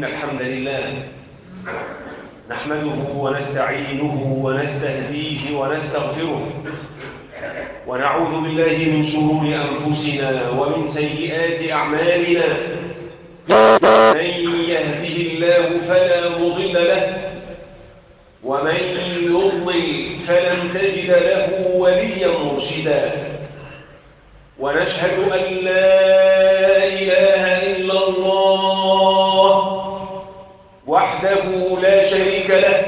إن الحمد لله نحمده ونستعينه ونستهديه ونستغفره ونعوذ بالله من شرور أنفسنا ومن سيئات أعمالنا. من يهده الله فلا مضل له ومن يضلل فلن تجد له وليا مرشدا. ونشهد أن لا إله إلا الله وحده لا شريك له،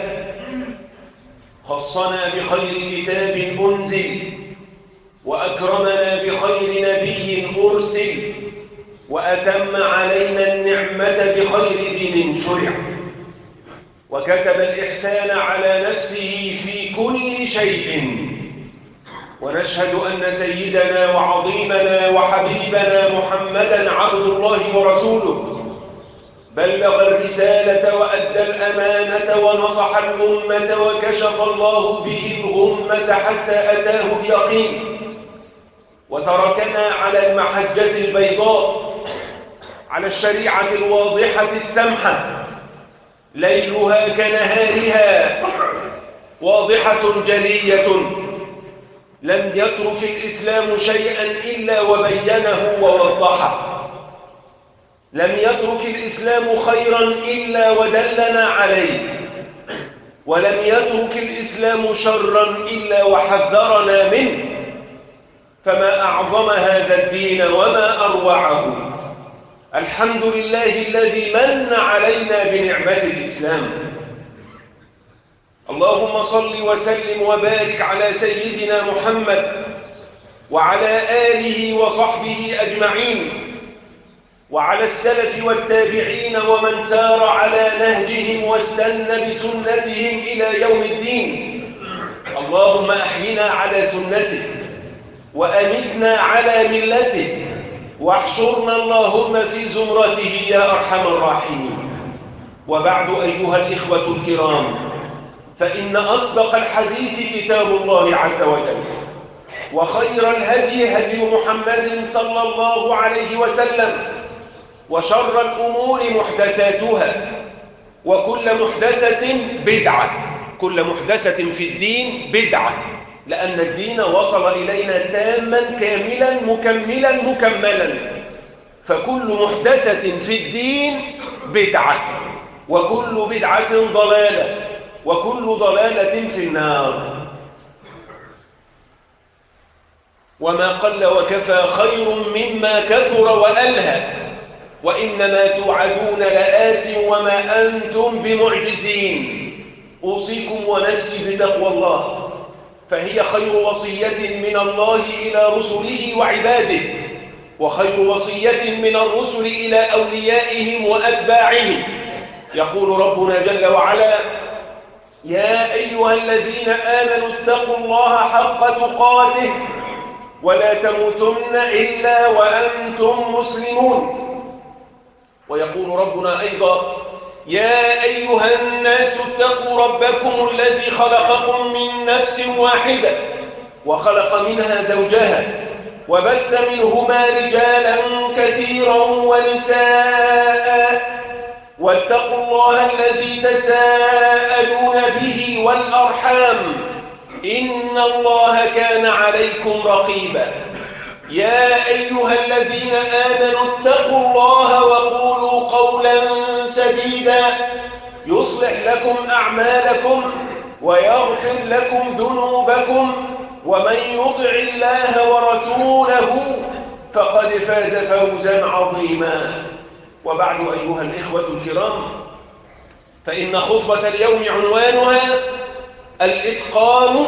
خصنا بخير كتاب أنزل وأكرمنا بخير نبي أرسل وأتم علينا النعمة بخير دين شرع، وكتب الإحسان على نفسه في كل شيء. ونشهد أن سيدنا وعظيمنا وحبيبنا محمدًا عبد الله ورسوله، بلغ الرسالة وأدى الأمانة ونصح الأمة وكشف الله به الغمة حتى أتاه اليقين، وتركنا على المحجة البيضاء، على الشريعة الواضحة السمحة، ليلها كنهارها، واضحة جلية. لم يترك الإسلام شيئا إلا وبينه ووضحه، لم يترك الإسلام خيرا إلا ودلنا عليه، ولم يترك الإسلام شرا إلا وحذرنا منه. فما أعظم هذا الدين وما أروعه. الحمد لله الذي من علينا بنعمة الإسلام. اللهم صل وسلم وبارك على سيدنا محمد وعلى آله وصحبه أجمعين، وعلى السلف والتابعين ومن سار على نهجهم واستنى بسنتهم إلى يوم الدين. اللهم أحينا على سنته وأمتنا على ملته، واحشرنا اللهم في زمرته يا أرحم الراحمين. وبعد أيها الإخوة الكرام، فإن أصدق الحديث كتاب الله عز وجل، وخير الهدي هدي محمد صلى الله عليه وسلم، وشر الأمور محدثاتها، وكل محدثة بدعة. كل محدثة في الدين بدعة، لأن الدين وصل إلينا تاما كاملا مكملا مكملا. فكل محدثة في الدين بدعة، وكل بدعة ضلالة، وكل ضلالة في النار. وما قل وكفى خير مما كثر وألهى، وإنما توعدون لآت وما أنتم بمعجزين. أوصيكم ونفسي بتقوى الله، فهي خير وصية من الله إلى رسله وعباده، وخير وصية من الرسل إلى أوليائهم وأتباعهم. يقول ربنا جل وعلا: يا أيها الذين آمنوا اتقوا الله حق تقاته ولا تموتن إلا وأنتم مسلمون. ويقول ربنا أيضا: يا أيها الناس اتقوا ربكم الذي خلقكم من نفس واحدة وخلق منها زوجها وبث منهما رجالا كثيرا ونساء، واتقوا الله الذي تساءلون به والأرحام إن الله كان عليكم رقيبا. يا أيها الذين آمنوا اتقوا الله وقولوا قولا سديدا يصلح لكم أعمالكم ويغفر لكم ذنوبكم، ومن يطع الله ورسوله فقد فاز فوزا عظيما. وبعد أيها الإخوة الكرام، فإن خطبة اليوم عنوانها الإتقان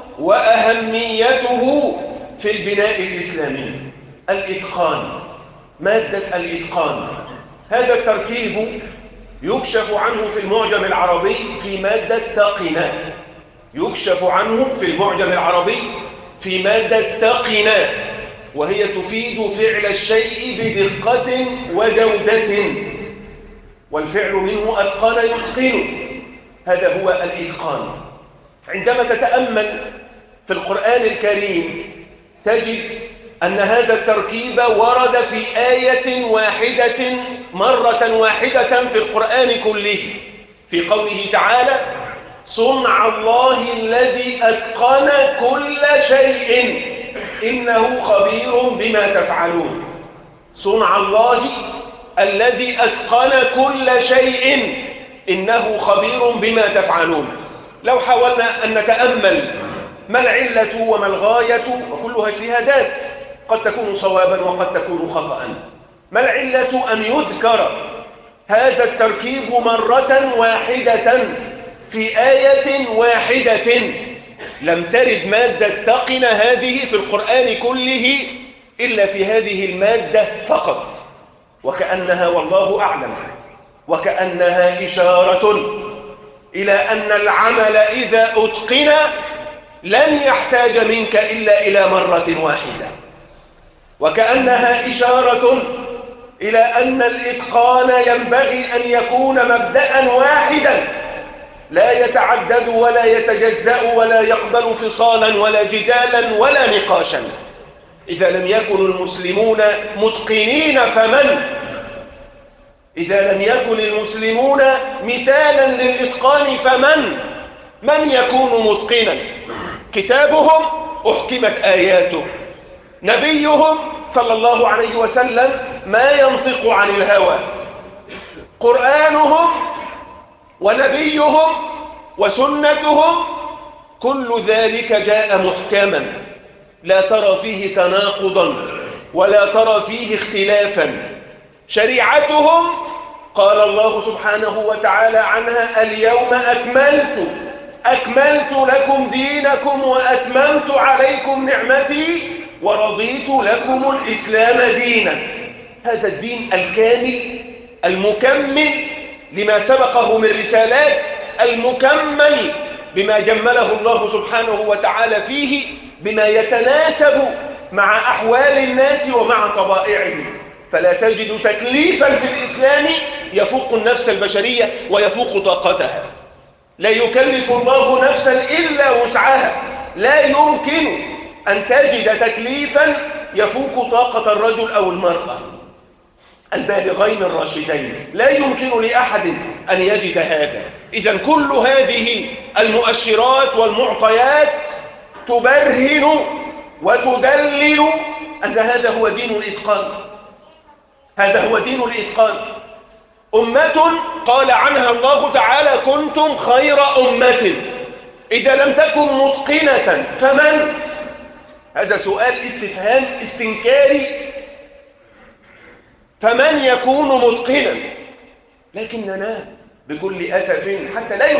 وأهميته في البناء الإسلامي. الإتقان، مادة الإتقان، هذا التركيب يكشف عنه في المعجم العربي في مادة تقنا. يكشف عنه في المعجم العربي في مادة تقنا، وهي تفيد فعل الشيء بدقة وجودة، والفعل منه أتقن يتقن. هذا هو الإتقان. عندما تتأمل في القرآن الكريم تجد أن هذا التركيب ورد في آية واحدة مرة واحدة في القرآن كله في قوله تعالى: صنع الله الذي أتقن كل شيء إنه خبير بما تفعلون. صنع الله الذي أتقن كل شيء إنه خبير بما تفعلون. لو حاولنا أن نتأمل ما العلة وما الغاية، وكلها اجتهادات قد تكون صوابا وقد تكون خطأ، ما العلة أن يذكر هذا التركيب مرة واحدة في آية واحدة؟ لم ترد مادة تقن هذه في القرآن كله إلا في هذه المادة فقط، وكأنها والله أعلم وكأنها إشارة إلى أن العمل إذا أتقن لن يحتاج منك إلا إلى مرة واحدة، وكأنها إشارة إلى أن الإتقان ينبغي أن يكون مبدأ واحدا لا يتعدد ولا يتجزأ ولا يقبل فصالا ولا جدالا ولا نقاشا. إذا لم يكن المسلمون متقنين فمن؟ إذا لم يكن المسلمون مثالا للإتقان فمن؟ من يكون متقنا؟ كتابهم أحكمت آياته، نبيهم صلى الله عليه وسلم ما ينطق عن الهوى، قرآنهم ونبيهم وسنتهم كل ذلك جاء محكما لا ترى فيه تناقضا ولا ترى فيه اختلافا. شريعتهم قال الله سبحانه وتعالى عنها: اليوم أكملت لكم دينكم وأتممت عليكم نعمتي ورضيت لكم الإسلام دينا. هذا الدين الكامل المكمل لما سبقه من رسالات، المكمل بما جمله الله سبحانه وتعالى فيه بما يتناسب مع أحوال الناس ومع طبائعهم. فلا تجد تكليفا في الإسلام يفوق النفس البشرية ويفوق طاقتها. لا يكلف الله نفسا إلا وسعها، لا يمكن أن تجد تكليفا يفوق طاقة الرجل أو المرأة البالغين الراشدين، لا يمكن لأحد أن يجد هذا. إذن كل هذه المؤشرات والمعطيات تبرهن وتدلل أن هذا هو دين الإتقان، هذا هو دين الإتقان. أمة قال عنها الله تعالى: كنتم خير أمة. إذا لم تكن متقنة فمن؟ هذا سؤال استفهام استنكاري، فمن يكون متقنا؟ لكننا بكل أسف حتى لا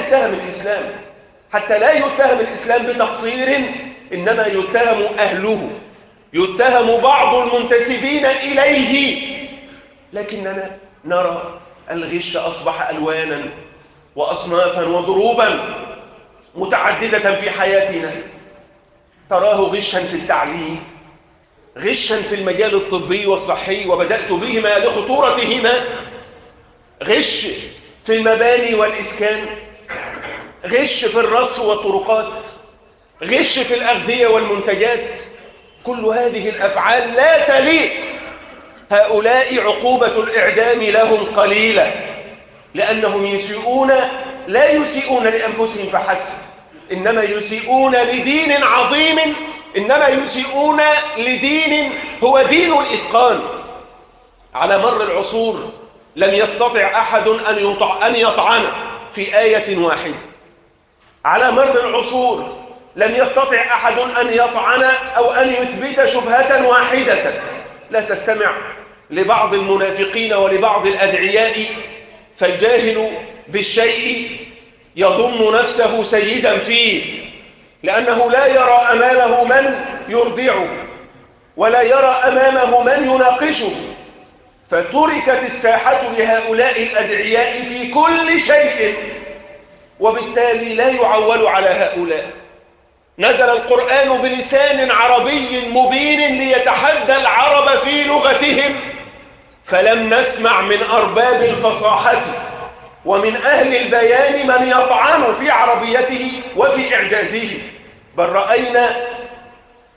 يتهم الإسلام بتقصير، إنما يتهم أهله، يتهم بعض المنتسبين إليه. لكننا نرى الغش أصبح ألوانا وأصنافا وضروبا متعددة في حياتنا. تراه غشا في التعليم، غشا في المجال الطبي والصحي وبدأت بهما لخطورتهما، غش في المباني والإسكان، غش في الرصف والطرقات، غش في الأغذية والمنتجات. كل هذه الأفعال لا تليق. هؤلاء عقوبة الإعدام لهم قليلة، لأنهم لا يسيئون لأنفسهم فحسب، إنما يسيئون لدين عظيم، إنما يسيئون لدين هو دين الإتقان. على مر العصور لم يستطع أحد أن يطعن في آية واحدة. على مر العصور لم يستطع أحد أن يطعن أو أن يثبت شبهة واحدة. لا تستمع لبعض المنافقين ولبعض الأدعياء، فالجاهل بالشيء يظن نفسه سيدا فيه، لأنه لا يرى أمامه من يرضعه ولا يرى أمامه من يناقشه، فتركت الساحة لهؤلاء الأدعياء في كل شيء، وبالتالي لا يعول على هؤلاء. نزل القرآن بلسان عربي مبين ليتحدى العرب في لغتهم، فلم نسمع من أرباب الفصاحة ومن أهل البيان من يطعن في عربيته وفي إعجازه، بل رأينا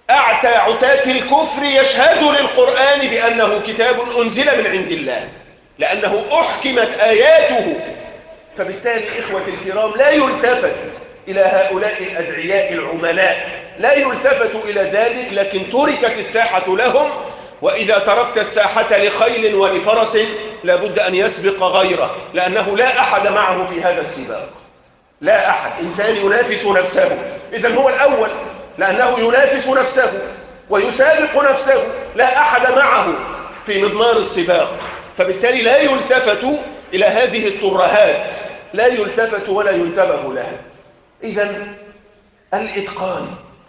أعتى عتاة الكفر يشهد للقرآن بأنه كتاب أنزل من عند الله. لأنه أحكمت آياته. فبالتالي إخوة الكرام لا يلتفت إلى هؤلاء الأدعياء العملاء، لا يلتفت إلى ذلك، لكن تركت الساحة لهم. وإذا تركت الساحة لخيل ولفرس لابد أن يسبق غيره، لأنه لا أحد معه في هذا السباق. لا أحد، إنسان ينافس نفسه، إذن هو الأول لأنه ينافس نفسه ويسابق نفسه، لا أحد معه في مضمار السباق. فبالتالي لا يلتفت إلى هذه الترهات، لا يلتفت ولا ينتبه لها. إذن الإتقان،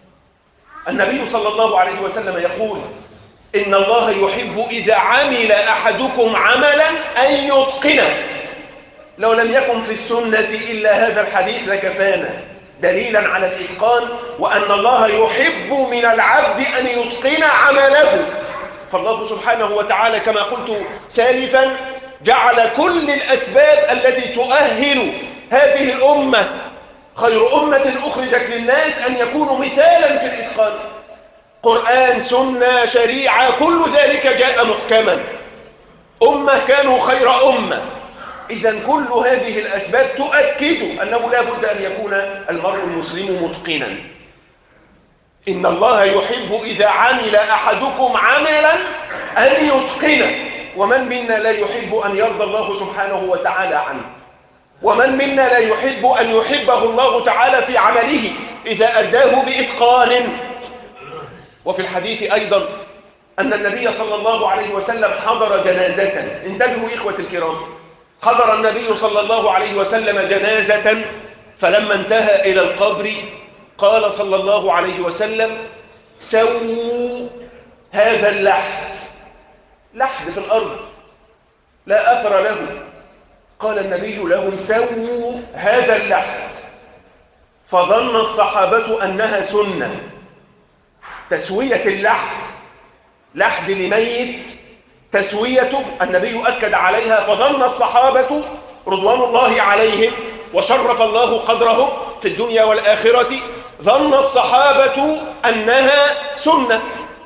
النبي صلى الله عليه وسلم يقول إن الله يحب إذا عمل أحدكم عملا أن يتقنه. لو لم يكن في السنة إلا هذا الحديث لكفانا دليلا على الإتقان، وأن الله يحب من العبد أن يتقن عمله. فالله سبحانه وتعالى كما قلت سالفا جعل كل الأسباب التي تؤهل هذه الأمة، خير أمة أخرجت للناس، أن يكونوا مثالا في الإتقان. قرآن، سنة، شريعة، كل ذلك جاء محكما. أمة كانوا خير أمة. إذن كل هذه الأسباب تؤكد أنه لا بد أن يكون المرء المسلم متقنا. إن الله يحب إذا عمل أحدكم عملا أن يتقنه. ومن منا لا يحب أن يرضى الله سبحانه وتعالى عنه؟ ومن منا لا يحب أن يحبه الله تعالى في عمله إذا أداه بإتقان؟ وفي الحديث أيضا أن النبي صلى الله عليه وسلم حضر جنازة. انتبهوا إخوة الكرام، حضر النبي صلى الله عليه وسلم جنازة، فلما انتهى إلى القبر قال صلى الله عليه وسلم: سووا هذا اللحد. لحد في الأرض لا أثر له. قال النبي لهم: سووا هذا اللحد. فظن الصحابة أنها سنة، تسوية اللحد، لحد لميت تسويته، النبي أكد عليها. فظن الصحابة رضوان الله عليهم وشرف الله قدرهم في الدنيا والآخرة، ظن الصحابة أنها سنة.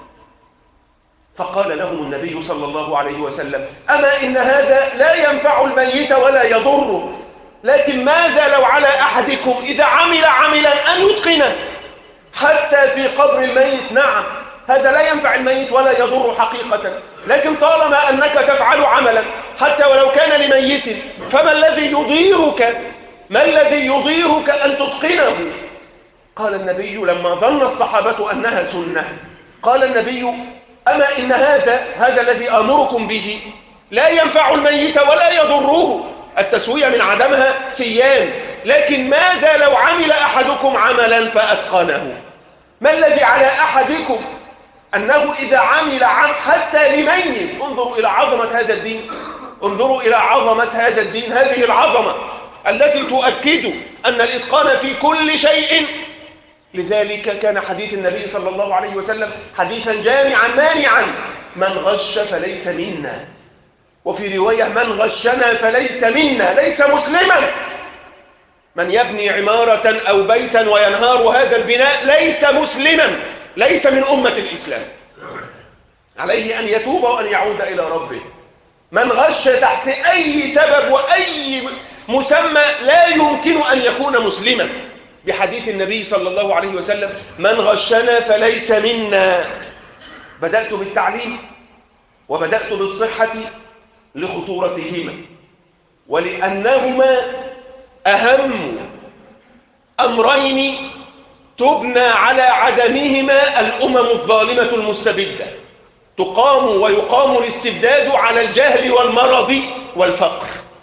فقال لهم النبي صلى الله عليه وسلم: أما إن هذا لا ينفع الميت ولا يضره، لكن ماذا لو على أحدكم إذا عمل عملا أن يتقنه حتى في قبر الميت؟ نعم، هذا لا ينفع الميت ولا يضر حقيقة، لكن طالما أنك تفعل عملا حتى ولو كان لميت، فما الذي يضيرك؟ ما الذي يضيرك أن تتقنه؟ قال النبي لما ظن الصحابة أنها سنة، قال النبي: أما إن هذا الذي آمركم به لا ينفع الميت ولا يضره، التسوية من عدمها سيان، لكن ماذا لو عمل أحدكم عملا فأتقنه؟ ما الذي على أحدكم أنه إذا عمل حتى لميت؟ انظروا إلى عظمة هذا الدين، انظروا إلى عظمة هذا الدين، هذه العظمة التي تؤكد أن الإتقان في كل شيء. لذلك كان حديث النبي صلى الله عليه وسلم حديثا جامعا مانعا: من غش فليس منا. وفي رواية: من غشنا فليس منا، ليس مسلما. من يبني عمارة أو بيتا وينهار هذا البناء ليس مسلما، ليس من أمة الإسلام، عليه أن يتوب وأن يعود إلى ربه. من غش تحت أي سبب وأي مسمى لا يمكن أن يكون مسلما، بحديث النبي صلى الله عليه وسلم: من غشنا فليس منا. بدأت بالتعليم وبدأت بالصحة لخطورتهما، ولأنهما أهم أمرين تبنى على عدمهما الأمم الظالمة المستبدة. تقام ويقام الاستبداد على الجهل والمرض والفقر.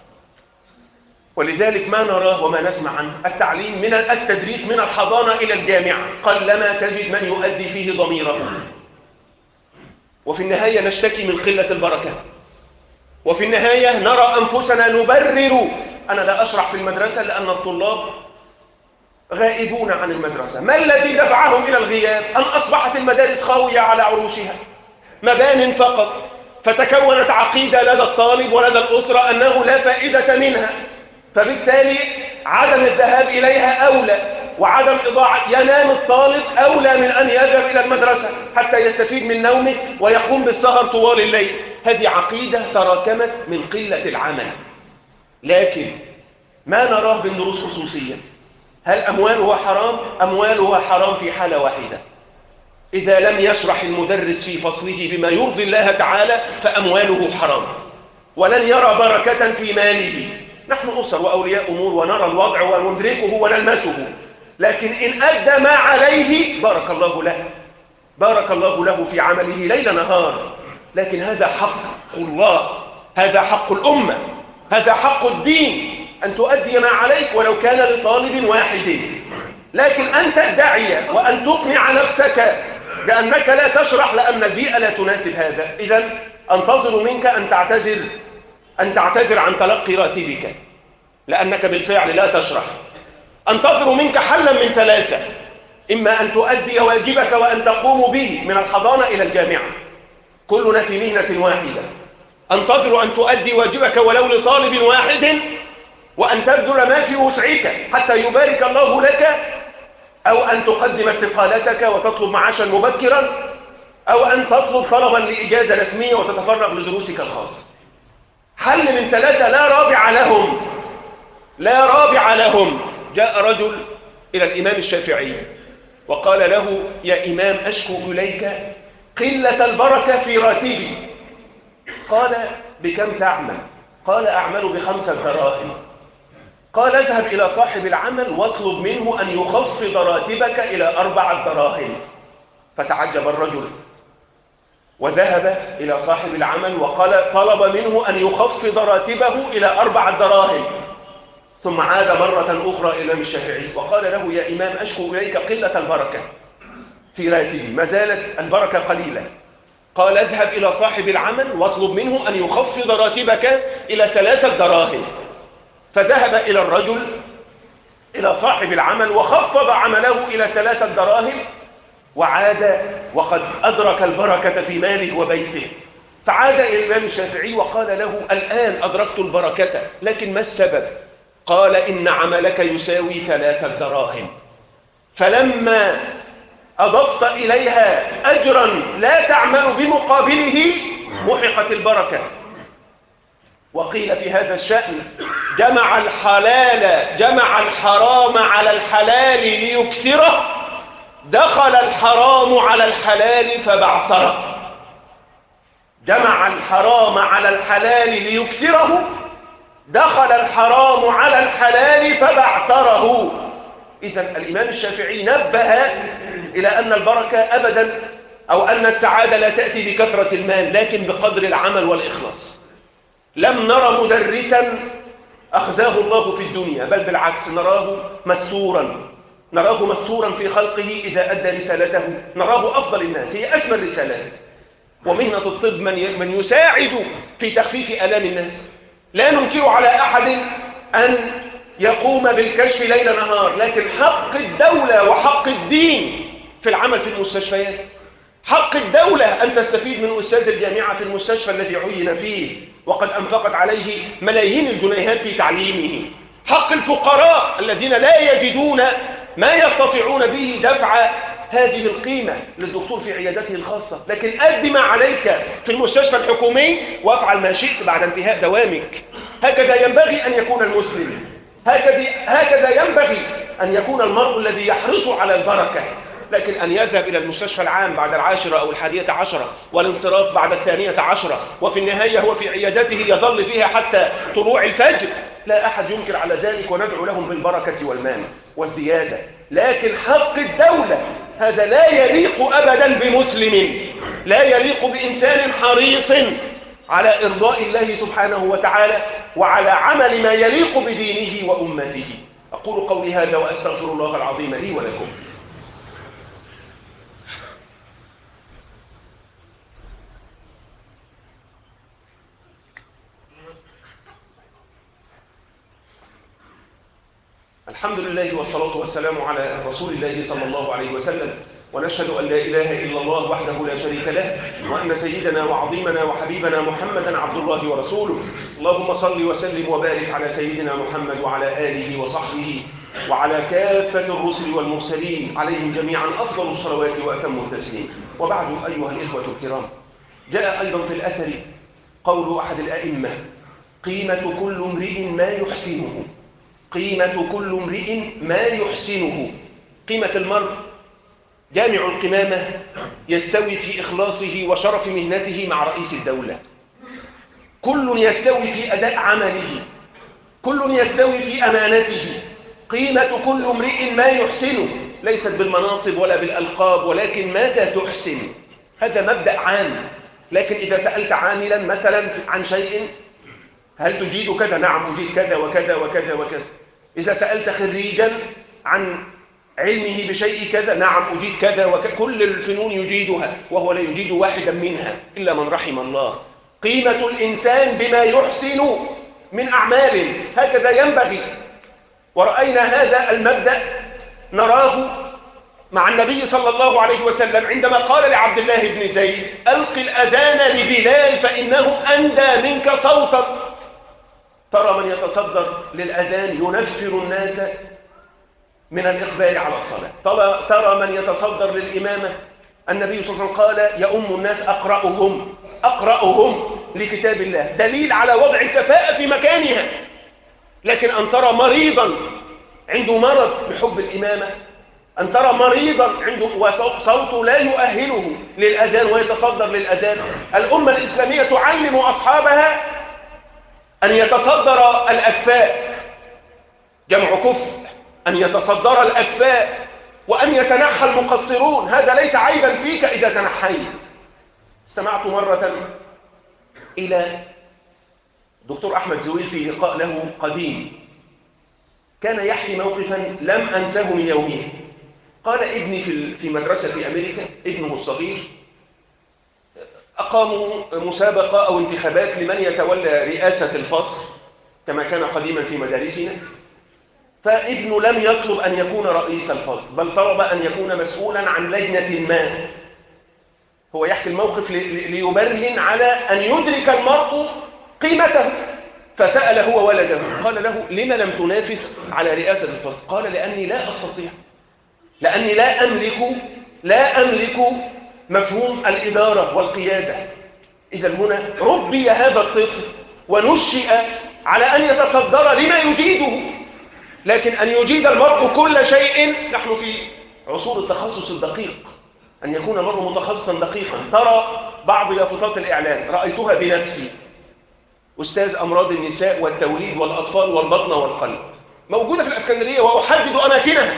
ولذلك ما نراه وما نسمع عنه التعليم، من التدريس من الحضانة إلى الجامعة، قلما تجد من يؤدي فيه ضميره. وفي النهاية نشتكي من قلة البركة، وفي النهاية نرى أنفسنا نبرر. أنا لا أشرح في المدرسة لأن الطلاب غائبون عن المدرسة. ما الذي دفعهم إلى الغياب؟ أن أصبحت المدارس خاوية على عروشها، مبان فقط، فتكونت عقيدة لدى الطالب ولدى الأسرة أنه لا فائدة منها، فبالتالي عدم الذهاب إليها أولى. وعدم إضاعة. ينام الطالب أولى من أن يذهب إلى المدرسة حتى يستفيد من نومه ويقوم بالسهر طوال الليل. هذه عقيدة تراكمت من قلة العمل. لكن ما نراه بالدروس خصوصية، هل أمواله حرام؟ أمواله حرام في حالة واحدة: إذا لم يشرح المدرس في فصله بما يرضي الله تعالى فأمواله حرام، ولن يرى بركة في ماله. نحن أسر وأولياء أمور ونرى الوضع وندركه ونلمسه، لكن إن أدى ما عليه بارك الله له، بارك الله له في عمله ليل نهار. لكن هذا حق الله، هذا حق الأمة، هذا حق الدين، أن تؤدي ما عليك ولو كان لطالب واحد. لكن أن تدعي وأن تقنع نفسك بأنك لا تشرح لأن البيئة لا تناسب هذا، إذن أنتظر منك أن تعتذر عن تلقي راتبك لأنك بالفعل لا تشرح. أنتظر منك حلا من ثلاثة: إما أن تؤدي واجبك وأن تقوم به من الحضانة إلى الجامعة، كلنا في مهنة واحدة. أنتظر أن تؤدي واجبك ولو لطالب واحد، وأن تبذل ما في وسعك حتى يبارك الله لك، أو أن تقدم استقالتك وتطلب معاشا مبكرا، أو أن تطلب طلبا لإجازة رسمية وتتفرغ لدروسك الخاصة. حل من ثلاثة لا رابع لهم، لا رابع لهم. جاء رجل إلى الإمام الشافعي وقال له: يا إمام، أشكو إليك قلة البركة في راتبي. قال: بكم تعمل؟ قال: أعمل ب5 دراهم. قال: اذهب إلى صاحب العمل واطلب منه أن يخفض راتبك إلى 4 دراهم. فتعجب الرجل وذهب إلى صاحب العمل وقال طلب منه أن يخفض راتبه إلى 4 دراهم. ثم عاد مرة أخرى إلى الإمام الشافعي وقال له: يا إمام، أشكو إليك قلة البركة في راتبي، ما زالت البركة قليلة. قال: اذهب إلى صاحب العمل واطلب منه أن يخفض راتبك إلى 3 دراهم. فذهب إلى الرجل إلى صاحب العمل وخفض عمله إلى 3 دراهم، وعاد وقد أدرك البركة في ماله وبيته. فعاد إلى الإمام الشافعي وقال له: الآن أدركت البركة، لكن ما السبب؟ قال: إن عملك يساوي 3 دراهم، فلما أضفت إليها أجرا لا تعمل بمقابله محقت البركة. وقيل في هذا الشأن: جمع الحرام على الحلال ليكثره، دخل الحرام على الحلال فبعثره. جمع الحرام على الحلال ليكثره، دخل الحرام على الحلال فبعثره. إذن الإمام الشافعي نبه إلى أن البركة أبدا، أو أن السعادة لا تأتي بكثرة المال لكن بقدر العمل والإخلاص. لم نرى مدرسا أخزاه الله في الدنيا، بل بالعكس نراه مستورا في خلقه. إذا أدى رسالته نراه أفضل الناس، هي أسمى الرسالات. ومهنة الطب من يساعد في تخفيف آلام الناس. لا ننكر على أحد أن يقوم بالكشف ليل نهار، لكن حق الدولة وحق الدين في العمل في المستشفيات. حق الدولة أن تستفيد من أستاذ الجامعة في المستشفى الذي عين فيه وقد أنفقت عليه ملايين الجنيهات في تعليمه. حق الفقراء الذين لا يجدون ما يستطيعون به دفع هذه القيمة للدكتور في عيادته الخاصة. لكن أد ما عليك في المستشفى الحكومي وافعل ما شئت بعد انتهاء دوامك. هكذا ينبغي أن يكون المسلم، هكذا ينبغي أن يكون المرء الذي يحرص على البركة. لكن أن يذهب إلى المستشفى العام بعد 10 أو 11 والانصراف بعد 12 وفي النهاية هو في عيادته يظل فيها حتى طلوع الفجر، لا أحد ينكر على ذلك، وندعو لهم بالبركة والمال والزيادة. لكن حق الدولة هذا لا يليق أبدا بمسلم، لا يليق بإنسان حريص على إرضاء الله سبحانه وتعالى وعلى عمل ما يليق بدينه وأمته. أقول قولي هذا وأستغفر الله العظيم لي ولكم. الحمد لله والصلاة والسلام على رسول الله صلى الله عليه وسلم، ونشهد أن لا إله إلا الله وحده لا شريك له، وأن سيدنا وعظيمنا وحبيبنا محمدا عبد الله ورسوله. اللهم صل وسلم وبارك على سيدنا محمد وعلى آله وصحبه وعلى كافة الرسل والمرسلين عليهم جميعا أفضل الصلوات وأتم التسليم. وبعد أيها الإخوة الكرام، جاء أيضا في الأثر قول أحد الأئمة: قيمة كل امرئ ما يحسنه. قيمة كل امرئ ما يحسنه. قيمة المرء جامع القمامة يستوي في إخلاصه وشرف مهنته مع رئيس الدولة. كل يستوي في أداء عمله، كل يستوي في أمانته. قيمة كل امرئ ما يحسنه، ليست بالمناصب ولا بالألقاب، ولكن ماذا تحسن. هذا مبدأ عام. لكن إذا سألت عاملا مثلا عن شيء: هل تجيد كذا؟ نعم أجيد كذا وكذا وكذا وكذا. إذا سألت خريجا عن علمه بشيء كذا: نعم أجيد كذا وكذا. كل الفنون يجيدها، وهو لا يجيد واحدا منها إلا من رحم الله. قيمة الإنسان بما يحسن من أعمال، هكذا ينبغي. ورأينا هذا المبدأ نراه مع النبي صلى الله عليه وسلم عندما قال لعبد الله بن زيد: ألق الأذان لبلال فإنه أندى منك صوتا. ترى من يتصدر للأذان ينفر الناس من الإقبال على الصلاة. ترى من يتصدر للإمامة، النبي صلى الله عليه وسلم قال: يؤم الناس أقرأهم لكتاب الله، دليل على وضع الكفاءة في مكانها. لكن أن ترى مريضا عنده مرض بحب الإمامة، أن ترى مريضا عنده وصوته لا يؤهله للأذان ويتصدر للأذان. الأمة الإسلامية تعلم أصحابها أن يتصدر الأكفاء، جمع كفء، أن يتصدر الأكفاء، وأن يتنحى المقصرون. هذا ليس عيبا فيك إذا تنحيت. استمعت مرة إلى دكتور أحمد زويل في لقاء له قديم، كان يحكي موقفا لم أنساه من يومه. قال: ابني في مدرسة في أمريكا، ابنه الصغير، أقاموا مسابقة أو انتخابات لمن يتولى رئاسة الفصل كما كان قديما في مدارسنا. فابنه لم يطلب أن يكون رئيس الفصل، بل طلب أن يكون مسؤولا عن لجنة ما. هو يحكي الموقف ليبرهن على أن يدرك المرء قيمته. فسأل هو ولده، قال له: لما لم تنافس على رئاسة الفصل؟ قال: لأني لا أستطيع، لأني لا أملك مفهوم الإدارة والقيادة. إذا هنا ربي هذا الطفل ونشئ على أن يتصدر لما يجيده. لكن أن يجيد المرء كل شيء، نحن في عصور التخصص الدقيق، أن يكون المرء متخصصا دقيقا. ترى بعض يافطات الإعلان، رأيتها بنفسي، أستاذ أمراض النساء والتوليد والأطفال والبطن والقلب، موجودة في الإسكندرية وأحدد أماكنها.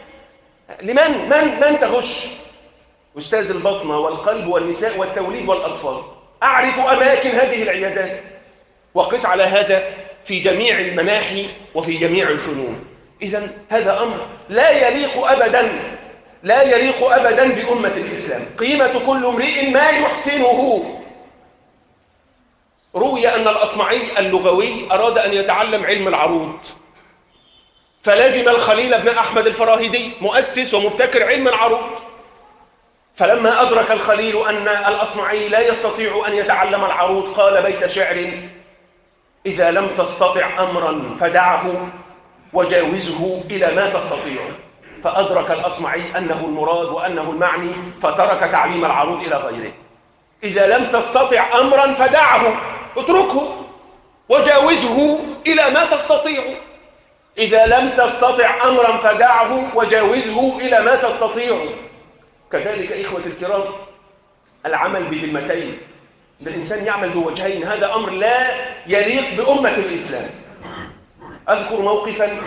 من تغش؟ أستاذ البطن والقلب والنساء والتوليد والأطفال. أعرف أماكن هذه العيادات، وقس على هذا في جميع المناحي وفي جميع الفنون. إذن هذا أمر لا يليق أبدا بأمة الإسلام. قيمة كل امرئ ما يحسنه. روي أن الأصمعي اللغوي أراد أن يتعلم علم العروض، فلازم الخليل بن أحمد الفراهيدي مؤسس ومبتكر علم العروض. فلما أدرك الخليل أن الأصمعي لا يستطيع أن يتعلم العروض، قال بيت شعر: إذا لم تستطع أمرا فدعه وجاوزه إلى ما تستطيع. فأدرك الأصمعي أنه المراد وأنه المعني، فترك تعليم العروض إلى غيره. إذا لم تستطع أمرا فدعه، اتركه وجاوزه إلى ما تستطيع. إذا لم تستطع أمرا فدعه وجاوزه إلى ما تستطيع. كذلك إخوة الكرام، العمل بذمتين، الإنسان يعمل بوجهين، هذا أمر لا يليق بأمة الإسلام. أذكر موقفا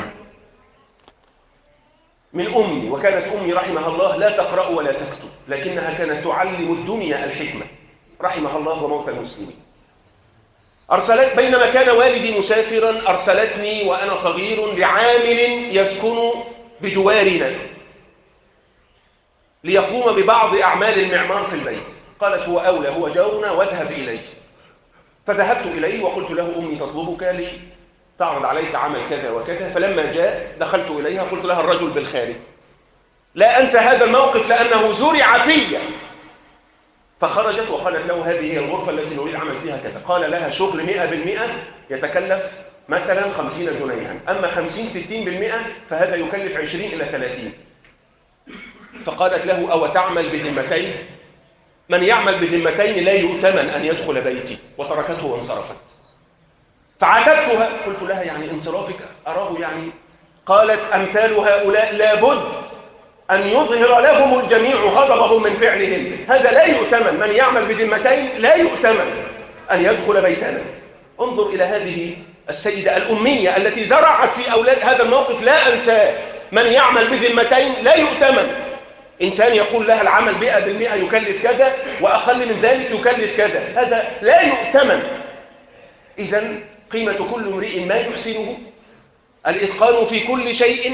من أمي، وكانت أمي رحمها الله لا تقرأ ولا تكتب، لكنها كانت تعلم الدنيا الحكمة، رحمها الله وموتى المسلمين. بينما كان والدي مسافرا، أرسلتني وأنا صغير لعامل يسكن بجوارنا ليقوم ببعض أعمال المعمار في البيت. قالت: هو أولى، هو جارنا، واذهب إليه. فذهبت إليه وقلت له: أمي تطلبك لي تعرض عليك عمل كذا وكذا. فلما جاء دخلت إليها، قلت لها: الرجل بالخارج. لا أنسى هذا الموقف لأنه زرع في. فخرجت وقالت له: هذه هي الغرفة التي نريد عمل فيها كذا. قال لها: شغل 100% يتكلف مثلا 50 جنيها، أما 50-60% فهذا يكلف 20 إلى 30. فقالت له: أو تعمل بذمتين؟ من يعمل بذمتين لا يؤتمن أن يدخل بيتي، وتركته وانصرفت. فعاتبتها، قلت لها: يعني انصرافك أراه يعني؟ قالت: أمثال هؤلاء لابد أن يظهر لهم الجميع غضبهم من فعلهم، هذا لا يؤتمن، من يعمل بذمتين لا يؤتمن أن يدخل بيتنا. انظر إلى هذه السيدة الأمية التي زرعت في أولاد هذا الموقف، لا أنساه. من يعمل بذمتين لا يؤتمن. إنسان يقول لها العمل 100% يكلف كذا، وأقل من ذلك يكلف كذا، هذا لا يؤتمن. إذن قيمة كل امرئ ما يحسنه، الإتقان في كل شيء،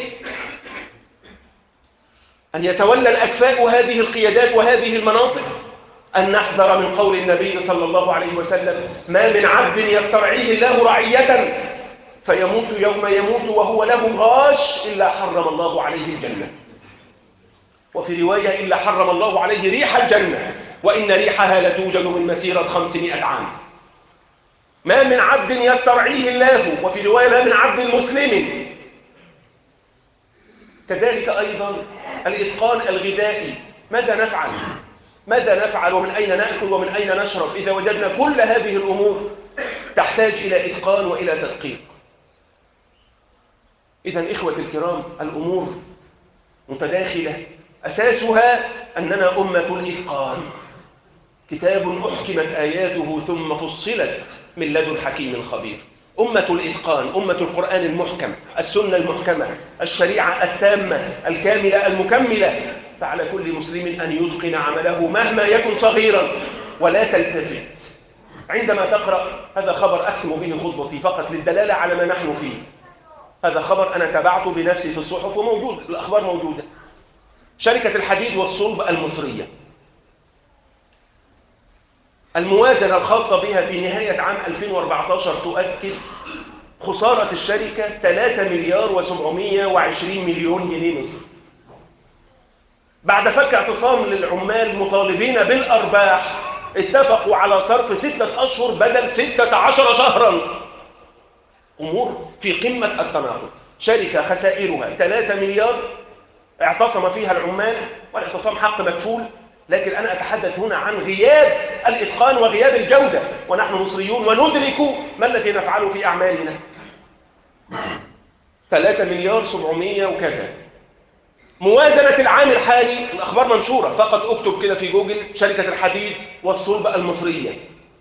أن يتولى الأكفاء هذه القيادات وهذه المناصب. أن نحذر من قول النبي صلى الله عليه وسلم: ما من عبد يسترعيه الله رعية فيموت يوم يموت وهو له غاش إلا حرم الله عليه الجنة. وفي رواية: إلا حرم الله عليه ريح الجنة، وإن ريحها لتوجد من مسيرة 500 عام. ما من عبد يسترعيه الله، وفي رواية: ما من عبد مسلم. كذلك أيضا الإتقان الغذائي، ماذا نفعل؟ ماذا نفعل ومن أين نأكل ومن أين نشرب إذا وجدنا كل هذه الأمور تحتاج إلى إتقان وإلى تدقيق؟ إذن إخوة الكرام، الأمور متداخلة، أساسها أننا أمة الإتقان، كتاب أحكمت آياته ثم فصلت من لدن حكيم خبير. أمة الإتقان، أمة القرآن المحكم، السنة المحكمة، الشريعة التامة الكاملة المكملة. فعلى كل مسلم أن يتقن عمله مهما يكن صغيرا، ولا تلتفت عندما تقرأ. هذا خبر أختم به خطبتي فقط للدلالة على ما نحن فيه. هذا خبر أنا تابعته بنفسي في الصحف وموجود، الأخبار موجودة. شركة الحديد والصلب المصرية، الموازنة الخاصة بها في نهاية عام 2014 تؤكد خسارة الشركة 3 مليار و720 مليون جنيه مصري. بعد فك اعتصام للعمال مطالبين بالأرباح، اتفقوا على صرف 6 أشهر بدل 16 شهرا. أمور في قمة التناقض. شركة خسائرها 3 مليار اعتصم فيها العمال، والاعتصام حق مكفول، لكن أنا أتحدث هنا عن غياب الإتقان وغياب الجودة، ونحن مصريون وندرك ما الذي نفعله في أعمالنا. 3 مليار 700 وكذا. موازنة العام الحالي، الأخبار منشورة، فقط اكتب كده في جوجل شركة الحديد والصلب المصرية.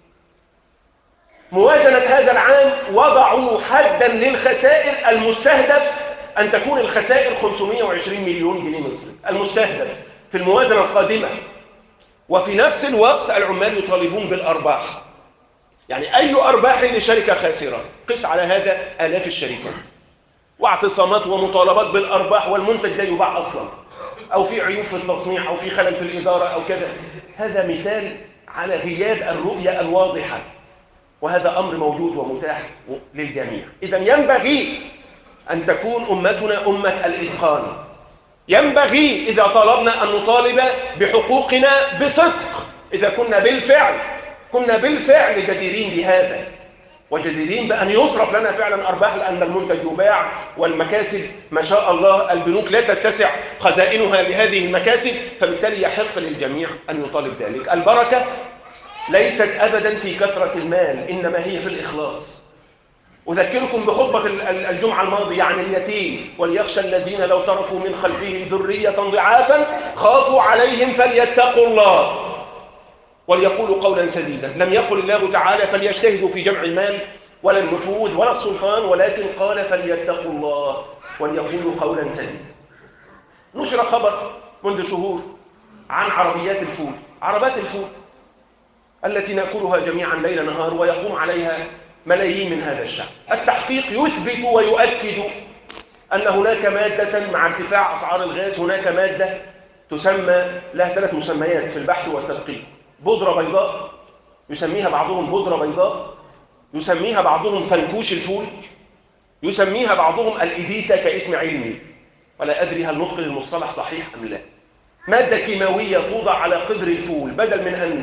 موازنة هذا العام وضعوا حدا للخسائر المستهدف أن تكون الخسائر 520 مليون جنيه مصري، المستهدف في الموازنة القادمة. وفي نفس الوقت العمال يطالبون بالأرباح. يعني أي أرباح لشركة خاسرة؟ قس على هذا آلاف الشركات، واعتصامات ومطالبات بالأرباح، والمنتج لا يباع أصلا، أو في عيوب في التصنيع، أو في خلل في الإدارة، أو كذا. هذا مثال على غياب الرؤية الواضحة، وهذا أمر موجود ومتاح للجميع. إذن ينبغي أن تكون أمتنا أمة الإتقان. ينبغي إذا طلبنا أن نطالب بحقوقنا بصدق، إذا كنا بالفعل جديرين بهذا، وجديرين بأن يصرف لنا فعلا أرباح، لأن المنتج يباع والمكاسب ما شاء الله البنوك لا تتسع خزائنها لهذه المكاسب، فبالتالي يحق للجميع أن يطالب ذلك. البركة ليست أبدا في كثرة المال، إنما هي في الإخلاص. أذكركم بخطبة الجمعة الماضية عن اليتيم: وليخشى الذين لو تركوا من خلفهم ذرية ضعافا خافوا عليهم فليتقوا الله وليقولوا قولا سديدا. لم يقل الله تعالى فليجتهدوا في جمع المال ولا النفوذ ولا السلطان، ولكن قال فليتقوا الله وليقولوا قولا سديدا. نشر خبر منذ شهور عن عربيات الفول التي نأكلها جميعا ليل نهار، ويقوم عليها ملايين من هذا الشعب. التحقيق يثبت ويؤكد أن هناك مادة مع ارتفاع أسعار الغاز، هناك مادة تسمى، لها 3 مسميات في البحث والتدقيق: بودرة بيضاء، يسميها بعضهم بودرة بيضاء، يسميها بعضهم فنكوش الفول، يسميها بعضهم الإديسة كاسم علمي، ولا أدري هل نطق المصطلح صحيح أم لا. مادة كيماوية توضع على قدر الفول، بدل من أن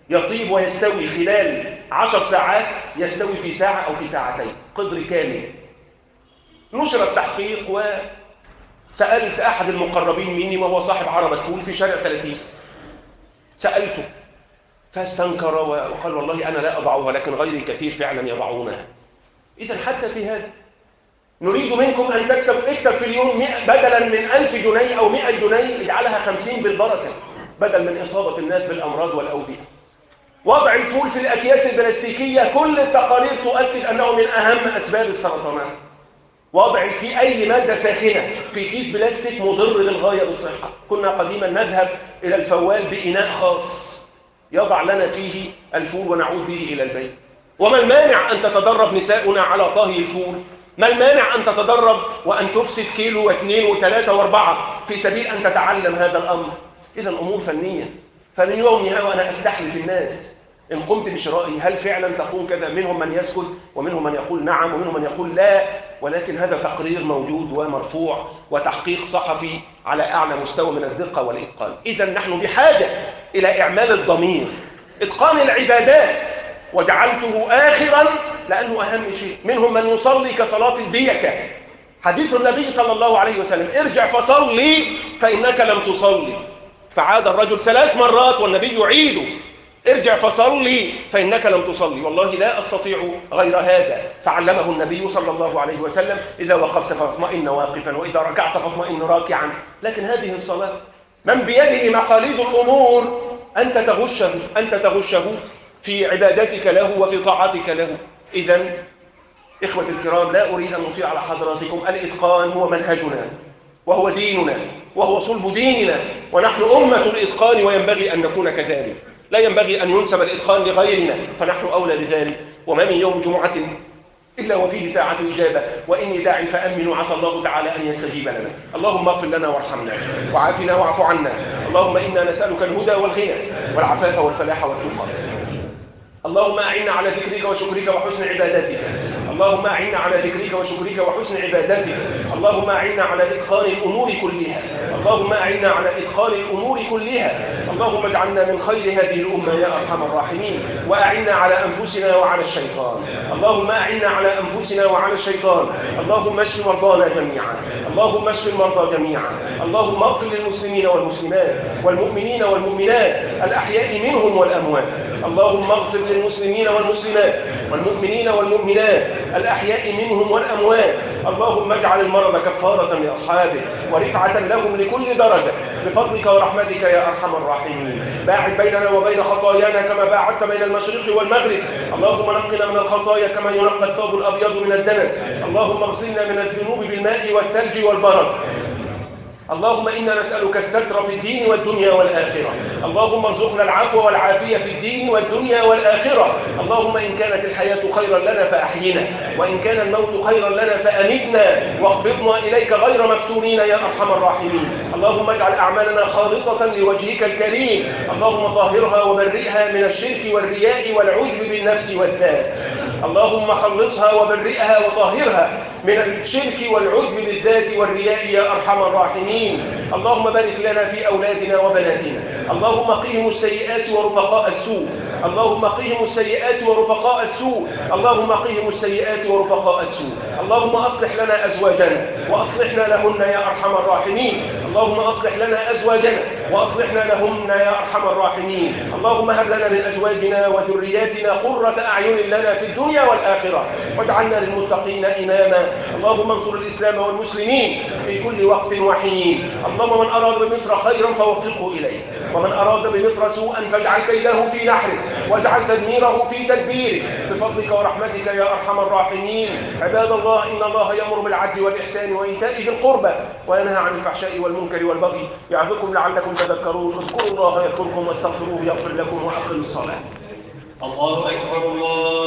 يطيب ويستوي خلال 10 ساعات يستوي في ساعة أو في ساعتين، قدر كامل. نشر التحقيق وسألت أحد المقربين مني وهو صاحب عربة فول في شارع 30، سألته فاستنكر وقال والله أنا لا أضعها لكن غيري كثير فعلا يضعونها. إذا حتى في هذا نريد منكم أن اكسب في اليوم 100 بدلا من 1000 جنيه أو 100 جنيه اجعلها 50 بالبركة بدل من إصابة الناس بالأمراض والأوبئة. وضع الفول في الأكياس البلاستيكية كل التقارير تؤكد أنه من أهم أسباب السرطانات. وضع في أي مادة ساخنة في كيس بلاستيك مضر للغاية بالصحة. كنا قديما نذهب إلى الفوال بإناء خاص يضع لنا فيه الفول ونعود به إلى البيت. وما المانع أن تتدرب نساؤنا على طهي الفول؟ ما المانع أن تتدرب وأن تفسد كيلو واثنين وثلاثة واربعة في سبيل أن تتعلم هذا الأمر؟ إذا أمور فنية. فمن يومها وأنا أستحلف الناس إن قمت بشرائي هل فعلا تقوم كذا؟ منهم من يسكت ومنهم من يقول نعم ومنهم من يقول لا، ولكن هذا تقرير موجود ومرفوع وتحقيق صحفي على أعلى مستوى من الدقة والإتقان. إذا نحن بحاجة إلى إعمال الضمير، إتقان العبادات، وجعلته آخرا لأنه أهم شيء. منهم من يصلي كصلاة الديكة، حديث النبي صلى الله عليه وسلم ارجع فصلي فإنك لم تصلي، فعاد الرجل 3 مرات والنبي يعيده ارجع فصلي فإنك لم تصلي. والله لا أستطيع غير هذا، فعلمه النبي صلى الله عليه وسلم إذا وقفت فاطمئن واقفا وإذا ركعت فاطمئن راكعا. لكن هذه الصلاة من بيده مقاليد الأمور أنت تغشه في عبادتك له وفي طاعتك له. إذن إخوة الكرام لا أريد أن أطيل على حضراتكم، الإتقان هو منهجنا وهو ديننا وهو صلب ديننا، ونحن أمة الإتقان وينبغي أن نكون كذلك. لا ينبغي أن ينسب الإتقان لغيرنا فنحن أولى بذلك. وما من يوم جمعة إلا وفيه ساعة إجابة، وإني داع فأمنوا عسى الله تعالى أن يستجيب لنا. اللهم اغفر لنا وارحمنا وعافنا واعف عنا. اللهم إنا نسألك الهدى والغنى والعفاف والفلاح والتقى. اللهم أعنا على ذكرك وشكرك وحسن عبادتك. اللهم أعنا على ذكرك وشكرك وحسن عبادتك. اللهم أعنا على إتقان الأمور كلها. اللهم أعنا على إتقان الأمور كلها. اللهم اجعلنا من خير هذه الأمة يا أرحم الراحمين، وأعنا على أنفسنا وعلى الشيطان. اللهم أعنا على أنفسنا وعلى الشيطان. اللهم اشف مرضانا جميعا. اللهم اشف المرضى جميعا. اللهم اغفر للمسلمين والمسلمات والمؤمنين والمؤمنات الأحياء منهم والأموات. اللهم اغفر للمسلمين والمسلمات والمؤمنين والمؤمنات الأحياء منهم والأموات. اللهم اجعل المرض كفارة لأصحابه ورفعة لهم لكل درجة بفضلك ورحمتك يا أرحم الراحمين. باعد بيننا وبين خطايانا كما باعدت بين المشرق والمغرب. اللهم نقنا من الخطايا كما ينقى الثوب الأبيض من الدنس. اللهم اغسلنا من الذنوب بالماء والثلج والبرد. اللهم إنا نسألك الستر في الدين والدنيا والآخرة. اللهم ارزقنا العفو والعافية في الدين والدنيا والآخرة. اللهم إن كانت الحياة خيرا لنا فأحينا، وإن كان الموت خيرا لنا فأمتنا، واقبضنا إليك غير مفتونين يا أرحم الراحمين. اللهم اجعل أعمالنا خالصة لوجهك الكريم. اللهم طهرها وبرئها من الشرك والرياء والعجب بالنفس والذات. اللهم خلصها وبرئها وطهرها من الشرك والعجب بالذات والرياء يا أرحم الراحمين. اللهم بارك لنا في أولادنا وبناتنا. اللهم قهم السيئات ورفقاء السوء. اللهم قهم السيئات ورفقاء السوء. اللهم قهم السيئات ورفقاء السوء. اللهم أصلح لنا أزواجنا وأصلحنا لهن يا أرحم الراحمين. اللهم أصلح لنا أزواجنا وأصلحنا لهن يا أرحم الراحمين. اللهم هب لنا من أزواجنا وذرياتنا قرة أعين لنا في الدنيا والآخرة، واجعلنا للمتقين إماما. اللهم انصر الإسلام والمسلمين في كل وقت وحين. اللهم من أراد بمصر خيرا فوفقه إليه، ومن أراد بمصر سوءا فاجعل كيده في نحره واجعل تدميره في تدبيره بفضلك ورحمتك يا أرحم الراحمين. عباد الله، إن الله يأمر بالعدل والإحسان وإيتاء ذي القربى وينهى عن الفحشاء والمنكر والبغي يعظكم لعلكم تذكرون. اذكروا الله يذكركم واستغفروه يغفر لكم وأقيموا الصلاة. الله أكبر الله